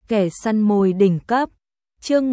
Kẻ săn mồi đỉnh cấp. Chương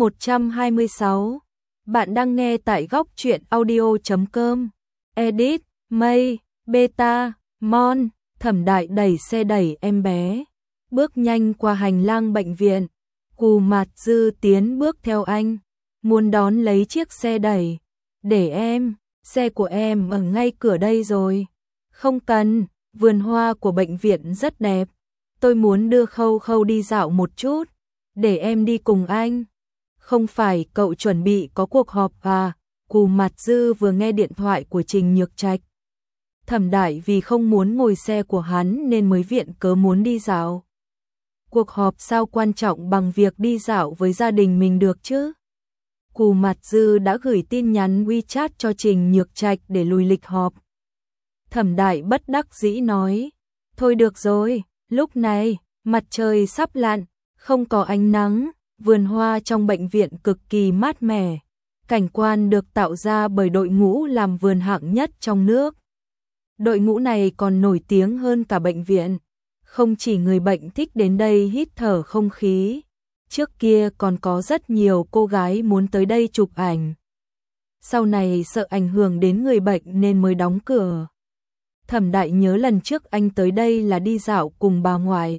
126. Bạn đang nghe tại góc truyện audio.com. Edit, Mây, Beta, Mon. Thẩm Đại đẩy xe đẩy em bé, bước nhanh qua hành lang bệnh viện. Cù Mạt Dư tiến bước theo anh, muốn đón lấy chiếc xe đẩy. Để em, xe của em ở ngay cửa đây rồi. Không cần, vườn hoa của bệnh viện rất đẹp. Tôi muốn đưa Khâu Khâu đi dạo một chút. Để em đi cùng anh. Không phải cậu chuẩn bị có cuộc họp à? Cù Mạt Dư vừa nghe điện thoại của Trình Nhược Trạch. Thẩm Đại vì không muốn ngồi xe của hắn nên mới viện cớ muốn đi dạo. Cuộc họp sao quan trọng bằng việc đi dạo với gia đình mình được chứ? Cù Mạt Dư đã gửi tin nhắn WeChat cho Trình Nhược Trạch để lùi lịch họp. Thẩm Đại bất đắc dĩ nói, thôi được rồi, lúc này, mặt trời sắp lặn, không có ánh nắng, vườn hoa trong bệnh viện cực kỳ mát mẻ. Cảnh quan được tạo ra bởi đội ngũ làm vườn hạng nhất trong nước. Đội ngũ này còn nổi tiếng hơn cả bệnh viện. Không chỉ người bệnh thích đến đây hít thở không khí, trước kia còn có rất nhiều cô gái muốn tới đây chụp ảnh. Sau này sợ ảnh hưởng đến người bệnh nên mới đóng cửa. Thẩm Đại nhớ lần trước anh tới đây là đi dạo cùng bà ngoại.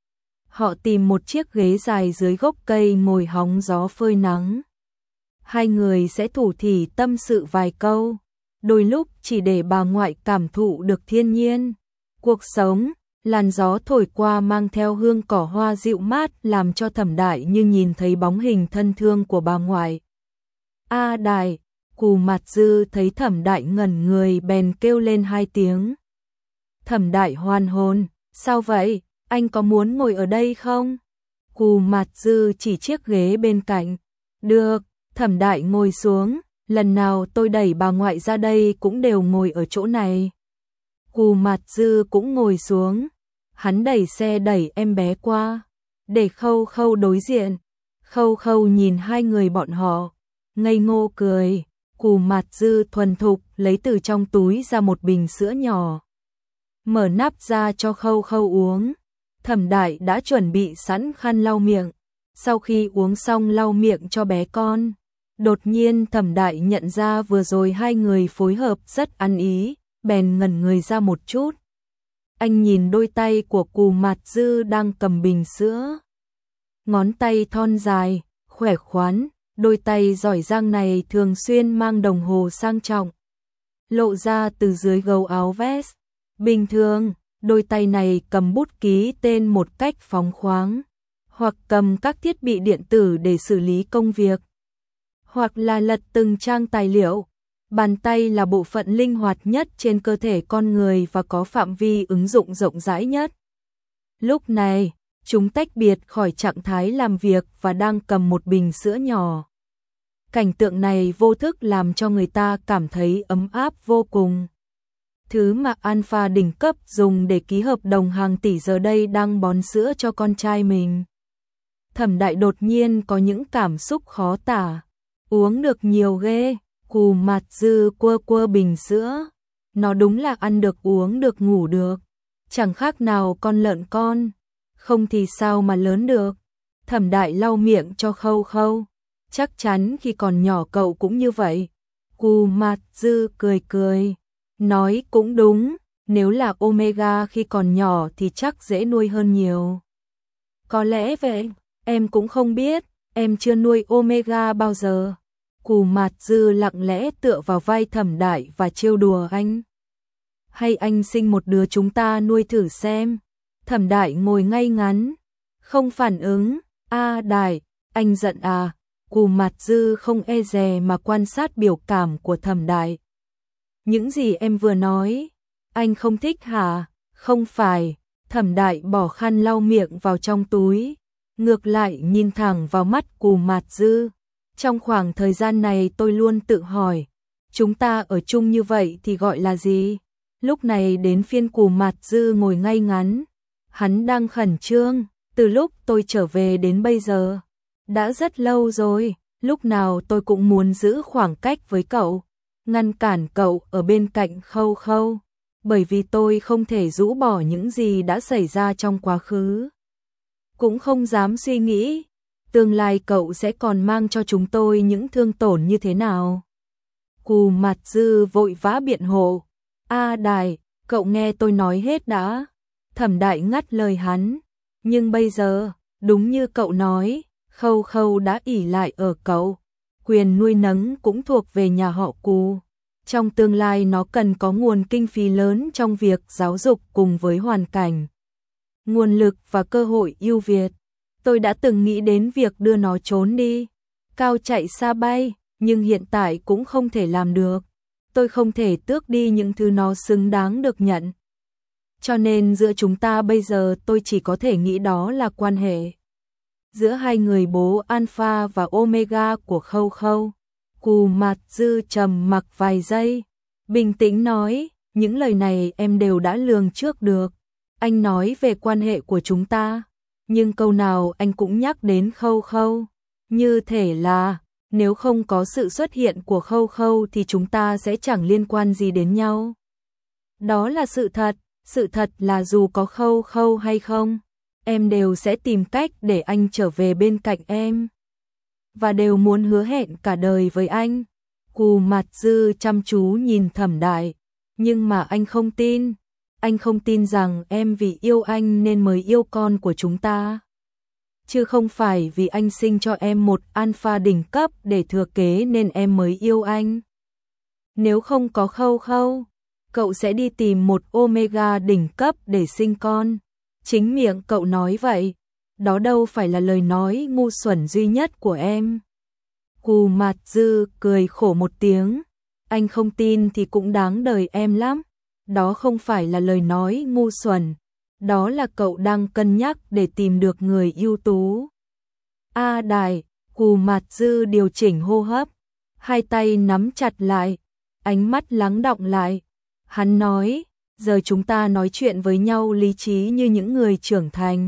Họ tìm một chiếc ghế dài dưới gốc cây ngồi hóng gió phơi nắng. Hai người sẽ thủ thỉ tâm sự vài câu, đôi lúc chỉ để bà ngoại cảm thụ được thiên nhiên, cuộc sống. Làn gió thổi qua mang theo hương cỏ hoa dịu mát làm cho Thẩm Đại như nhìn thấy bóng hình thân thương của bà ngoại. A Đại, Cù Mạt Dư thấy Thẩm Đại ngẩn người bèn kêu lên hai tiếng. Thẩm Đại hoàn hồn, sao vậy, anh có muốn ngồi ở đây không? Cù Mạt Dư chỉ chiếc ghế bên cạnh. Được, Thẩm Đại ngồi xuống, lần nào tôi đẩy bà ngoại ra đây cũng đều ngồi ở chỗ này. Cù Mạt Dư cũng ngồi xuống, hắn đẩy xe đẩy em bé qua, để Khâu Khâu đối diện. Khâu Khâu nhìn hai người bọn họ, ngây ngô cười. Cù Mạt Dư thuần thục lấy từ trong túi ra một bình sữa nhỏ, mở nắp ra cho Khâu Khâu uống. Thẩm Đại đã chuẩn bị sẵn khăn lau miệng, sau khi uống xong lau miệng cho bé con. Đột nhiên Thẩm Đại nhận ra vừa rồi hai người phối hợp rất ăn ý, bèn ngẩn người ra một chút. Anh nhìn đôi tay của Cù Mạt Dư đang cầm bình sữa. Ngón tay thon dài, khỏe khoắn, đôi tay giỏi giang này thường xuyên mang đồng hồ sang trọng, lộ ra từ dưới gấu áo vest. Bình thường, đôi tay này cầm bút ký tên một cách phóng khoáng, hoặc cầm các thiết bị điện tử để xử lý công việc, hoặc là lật từng trang tài liệu. Bàn tay là bộ phận linh hoạt nhất trên cơ thể con người và có phạm vi ứng dụng rộng rãi nhất. Lúc này, chúng tách biệt khỏi trạng thái làm việc và đang cầm một bình sữa nhỏ. Cảnh tượng này vô thức làm cho người ta cảm thấy ấm áp vô cùng. Thứ mà Alpha đỉnh cấp dùng để ký hợp đồng hàng tỷ giờ đây đang bón sữa cho con trai mình. Thẩm Đại đột nhiên có những cảm xúc khó tả. Uống được nhiều ghê. Cù Mạt Dư quơ quơ bình sữa. Nó đúng là ăn được uống được ngủ được, chẳng khác nào con lợn con. Không thì sao mà lớn được. Thẩm Đại lau miệng cho Khâu Khâu. Chắc chắn khi còn nhỏ cậu cũng như vậy. Cù Mạt Dư cười cười, nói cũng đúng, nếu là Omega khi còn nhỏ thì chắc dễ nuôi hơn nhiều. Có lẽ vậy, em cũng không biết, em chưa nuôi Omega bao giờ. Cù Mạt Dư lặng lẽ tựa vào vai Thẩm Đại và trêu đùa anh. Hay anh sinh một đứa chúng ta nuôi thử xem. Thẩm Đại ngồi ngay ngắn, không phản ứng. A Đại, anh giận à? Cù Mạt Dư không e dè mà quan sát biểu cảm của Thẩm Đại. Những gì em vừa nói, anh không thích hả? Không phải. Thẩm Đại bỏ khăn lau miệng vào trong túi, ngược lại nhìn thẳng vào mắt Cù Mạt Dư. Trong khoảng thời gian này tôi luôn tự hỏi, chúng ta ở chung như vậy thì gọi là gì? Lúc này đến phiên Cù Mạt Dư ngồi ngay ngắn. Hắn đang khẩn trương, từ lúc tôi trở về đến bây giờ. Đã rất lâu rồi, lúc nào tôi cũng muốn giữ khoảng cách với cậu, ngăn cản cậu ở bên cạnh Khâu Khâu, bởi vì tôi không thể rũ bỏ những gì đã xảy ra trong quá khứ. cũng không dám suy nghĩ, tương lai cậu sẽ còn mang cho chúng tôi những thương tổn như thế nào. Cù Mặt Dư vội vã biện hộ, Đại, cậu nghe tôi nói hết đã. Thẩm Đại ngắt lời hắn, nhưng bây giờ, đúng như cậu nói, Khâu Khâu đã ỷ lại ở cậu, quyền nuôi nấng cũng thuộc về nhà họ Cù. Trong tương lai nó cần có nguồn kinh phí lớn trong việc giáo dục cùng với hoàn cảnh, nguồn lực và cơ hội ưu việt. Tôi đã từng nghĩ đến việc đưa nó trốn đi, cao chạy xa bay, nhưng hiện tại cũng không thể làm được. Tôi không thể tước đi những thứ nó xứng đáng được nhận. Cho nên giữa chúng ta bây giờ tôi chỉ có thể nghĩ đó là quan hệ giữa hai người bố Alpha và Omega của Khâu Khâu. Cù Mặt Dư trầm mặc vài giây, bình tĩnh nói, những lời này em đều đã lường trước được. Anh nói về quan hệ của chúng ta, nhưng câu nào anh cũng nhắc đến Khâu Khâu. Như thể là, nếu không có sự xuất hiện của Khâu Khâu thì chúng ta sẽ chẳng liên quan gì đến nhau. Đó là sự thật là dù có Khâu Khâu hay không, em đều sẽ tìm cách để anh trở về bên cạnh em. Và đều muốn hứa hẹn cả đời với anh. Cù Mặt Dư chăm chú nhìn Thẩm Đại, nhưng mà anh không tin. Anh không tin rằng em vì yêu anh nên mới yêu con của chúng ta. Chứ không phải vì anh sinh cho em một alpha đỉnh cấp để thừa kế nên em mới yêu anh. Nếu không có Khâu Khâu, cậu sẽ đi tìm một omega đỉnh cấp để sinh con. Chính miệng cậu nói vậy. Đó đâu phải là lời nói ngu xuẩn duy nhất của em. Cù Mặt Dư cười khổ một tiếng. Anh không tin thì cũng đáng đời em lắm. Đó không phải là lời nói ngu xuẩn. Đó là cậu đang cân nhắc để tìm được người ưu tú. Đại, Cù Mặt Dư điều chỉnh hô hấp, hai tay nắm chặt lại, ánh mắt lắng đọng lại. Hắn nói, giờ chúng ta nói chuyện với nhau lý trí như những người trưởng thành.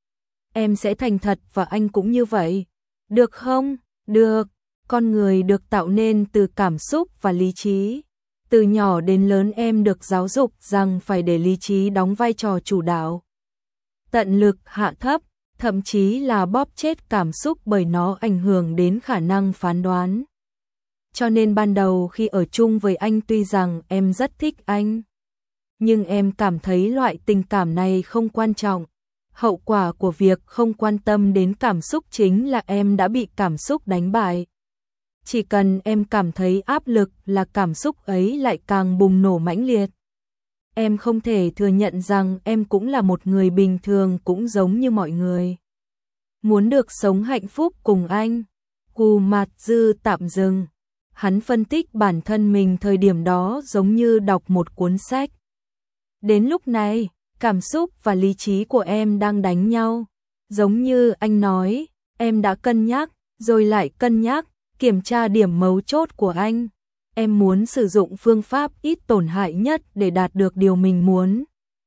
Em sẽ thành thật và anh cũng như vậy. Được không? Được. Con người được tạo nên từ cảm xúc và lý trí. Từ nhỏ đến lớn em được giáo dục rằng phải để lý trí đóng vai trò chủ đạo. Tận lực hạ thấp, thậm chí là bóp chết cảm xúc bởi nó ảnh hưởng đến khả năng phán đoán. Cho nên ban đầu khi ở chung với anh tuy rằng em rất thích anh, nhưng em cảm thấy loại tình cảm này không quan trọng. Hậu quả của việc không quan tâm đến cảm xúc chính là em đã bị cảm xúc đánh bại. Chỉ cần em cảm thấy áp lực là cảm xúc ấy lại càng bùng nổ mãnh liệt. Em không thể thừa nhận rằng em cũng là một người bình thường cũng giống như mọi người. Muốn được sống hạnh phúc cùng anh. Cù Mặt Dư tạm dừng. Hắn phân tích bản thân mình thời điểm đó giống như đọc một cuốn sách. Đến lúc này, cảm xúc và lý trí của em đang đánh nhau. Giống như anh nói, em đã cân nhắc, rồi lại cân nhắc, kiểm tra điểm mấu chốt của anh. Em muốn sử dụng phương pháp ít tổn hại nhất để đạt được điều mình muốn.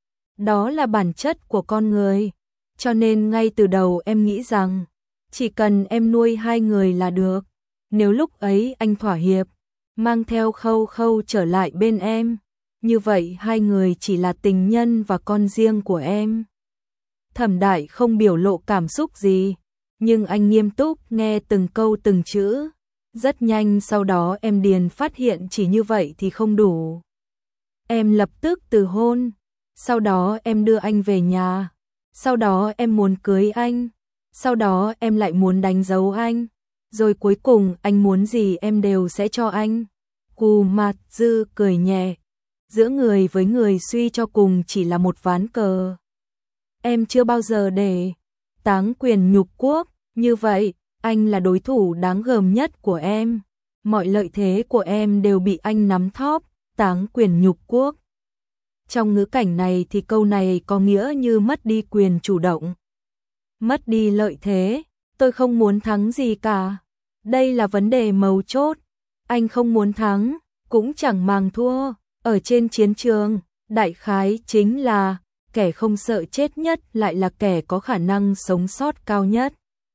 Đó là bản chất của con người. Cho nên ngay từ đầu em nghĩ rằng, chỉ cần em nuôi hai người là được. Nếu lúc ấy anh thỏa hiệp, mang theo Khâu Khâu trở lại bên em, như vậy hai người chỉ là tình nhân và con riêng của em. Thẩm Đại không biểu lộ cảm xúc gì, nhưng anh nghiêm túc nghe từng câu từng chữ. Rất nhanh sau đó em điền phát hiện chỉ như vậy thì không đủ. Em lập tức từ hôn, sau đó em đưa anh về nhà, sau đó em muốn cưới anh, sau đó em lại muốn đánh dấu anh, rồi cuối cùng anh muốn gì em đều sẽ cho anh. Cù Mặt Dư cười nhẹ, giữa người với người suy cho cùng chỉ là một ván cờ. Em chưa bao giờ để táng quyền nhục quốc, như vậy, anh là đối thủ đáng gờm nhất của em. Mọi lợi thế của em đều bị anh nắm thóp, táng quyền nhục quốc. Trong ngữ cảnh này thì câu này có nghĩa như mất đi quyền chủ động. Mất đi lợi thế, tôi không muốn thắng gì cả. Đây là vấn đề mấu chốt. Anh không muốn thắng, cũng chẳng màng thua. Ở trên chiến trường, đại khái chính là kẻ không sợ chết nhất lại là kẻ có khả năng sống sót cao nhất.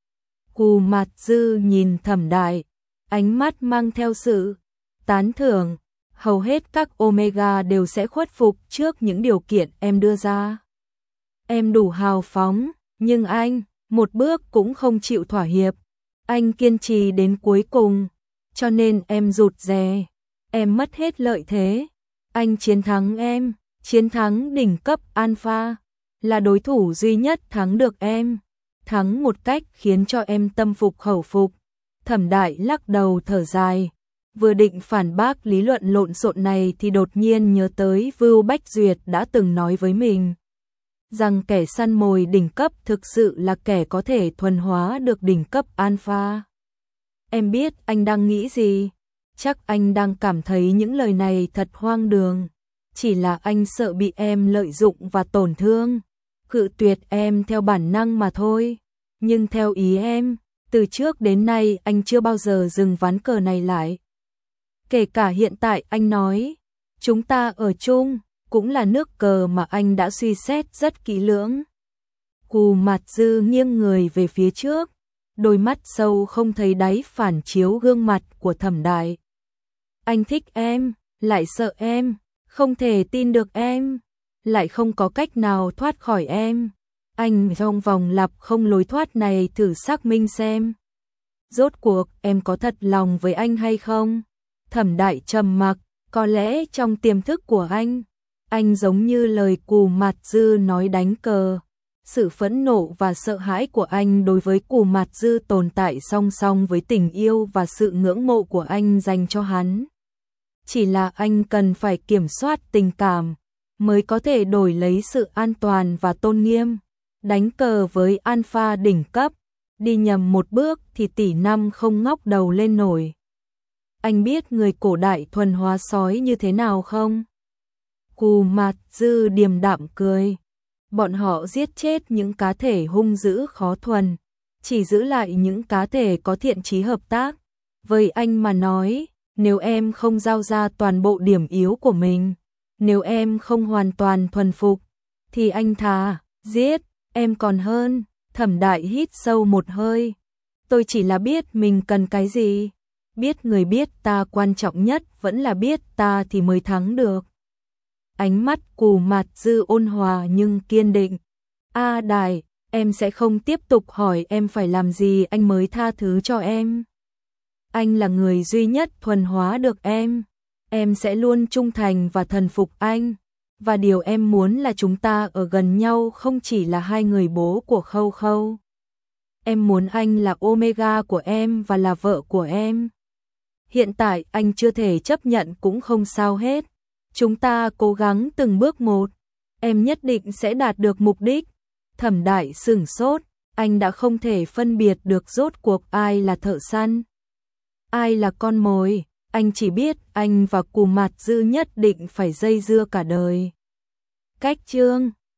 Cù Mặt Dư nhìn Thẩm Đại, ánh mắt mang theo sự tán thưởng. Hầu hết các Omega đều sẽ khuất phục trước những điều kiện em đưa ra. Em đủ hào phóng, nhưng anh, một bước cũng không chịu thỏa hiệp. Anh kiên trì đến cuối cùng, cho nên em rụt rè, em mất hết lợi thế. Anh chiến thắng em, chiến thắng đỉnh cấp alpha, là đối thủ duy nhất thắng được em, thắng một cách khiến cho em tâm phục khẩu phục. Thẩm Đại lắc đầu thở dài, vừa định phản bác lý luận lộn xộn này thì đột nhiên nhớ tới Vưu Bách Duyệt đã từng nói với mình rằng kẻ săn mồi đỉnh cấp thực sự là kẻ có thể thuần hóa được đỉnh cấp alpha. Em biết anh đang nghĩ gì, chắc anh đang cảm thấy những lời này thật hoang đường, chỉ là anh sợ bị em lợi dụng và tổn thương, cự tuyệt em theo bản năng mà thôi. Nhưng theo ý em, từ trước đến nay anh chưa bao giờ dừng ván cờ này lại. Kể cả hiện tại anh nói, chúng ta ở chung, cũng là nước cờ mà anh đã suy xét rất kỹ lưỡng. Cù Mạt Dư nghiêng người về phía trước, đôi mắt sâu không thấy đáy phản chiếu gương mặt của Thẩm Đại. Anh thích em, lại sợ em, không thể tin được em, lại không có cách nào thoát khỏi em. Anh trong vòng lặp không lối thoát này thử xác minh xem. Rốt cuộc em có thật lòng với anh hay không? Thẩm Đại trầm mặc, có lẽ trong tiềm thức của anh giống như lời Cù Mạt Dư nói đánh cờ. Sự phẫn nộ và sợ hãi của anh đối với Cù Mạt Dư tồn tại song song với tình yêu và sự ngưỡng mộ của anh dành cho hắn. Chỉ là anh cần phải kiểm soát tình cảm, mới có thể đổi lấy sự an toàn và tôn nghiêm. Đánh cờ với alpha đỉnh cấp, đi nhầm một bước thì tỷ năm không ngóc đầu lên nổi. Anh biết người cổ đại thuần hóa sói như thế nào không? Cù Mạt Dư điềm đạm cười. Bọn họ giết chết những cá thể hung dữ khó thuần, chỉ giữ lại những cá thể có thiện chí hợp tác. Với anh mà nói, nếu em không giao ra toàn bộ điểm yếu của mình, nếu em không hoàn toàn thuần phục, thì anh thà giết em còn hơn. Thẩm Đại hít sâu một hơi. Tôi chỉ là biết mình cần cái gì. Biết người biết ta quan trọng nhất vẫn là biết ta thì mới thắng được. Ánh mắt Cù Mạt Dư ôn hòa nhưng kiên định. A Đại, em sẽ không tiếp tục hỏi em phải làm gì anh mới tha thứ cho em. Anh là người duy nhất thuần hóa được em. Em sẽ luôn trung thành và thần phục anh. Và điều em muốn là chúng ta ở gần nhau không chỉ là hai người bố của Khâu Khâu. Em muốn anh là Omega của em và là vợ của em. Hiện tại anh chưa thể chấp nhận cũng không sao hết. Chúng ta cố gắng từng bước một. Em nhất định sẽ đạt được mục đích. Thẩm Đại sửng sốt. Anh đã không thể phân biệt được rốt cuộc ai là thợ săn, ai là con mồi. Anh chỉ biết anh và Cù Mạt Dư nhất định phải dây dưa cả đời. Cách chương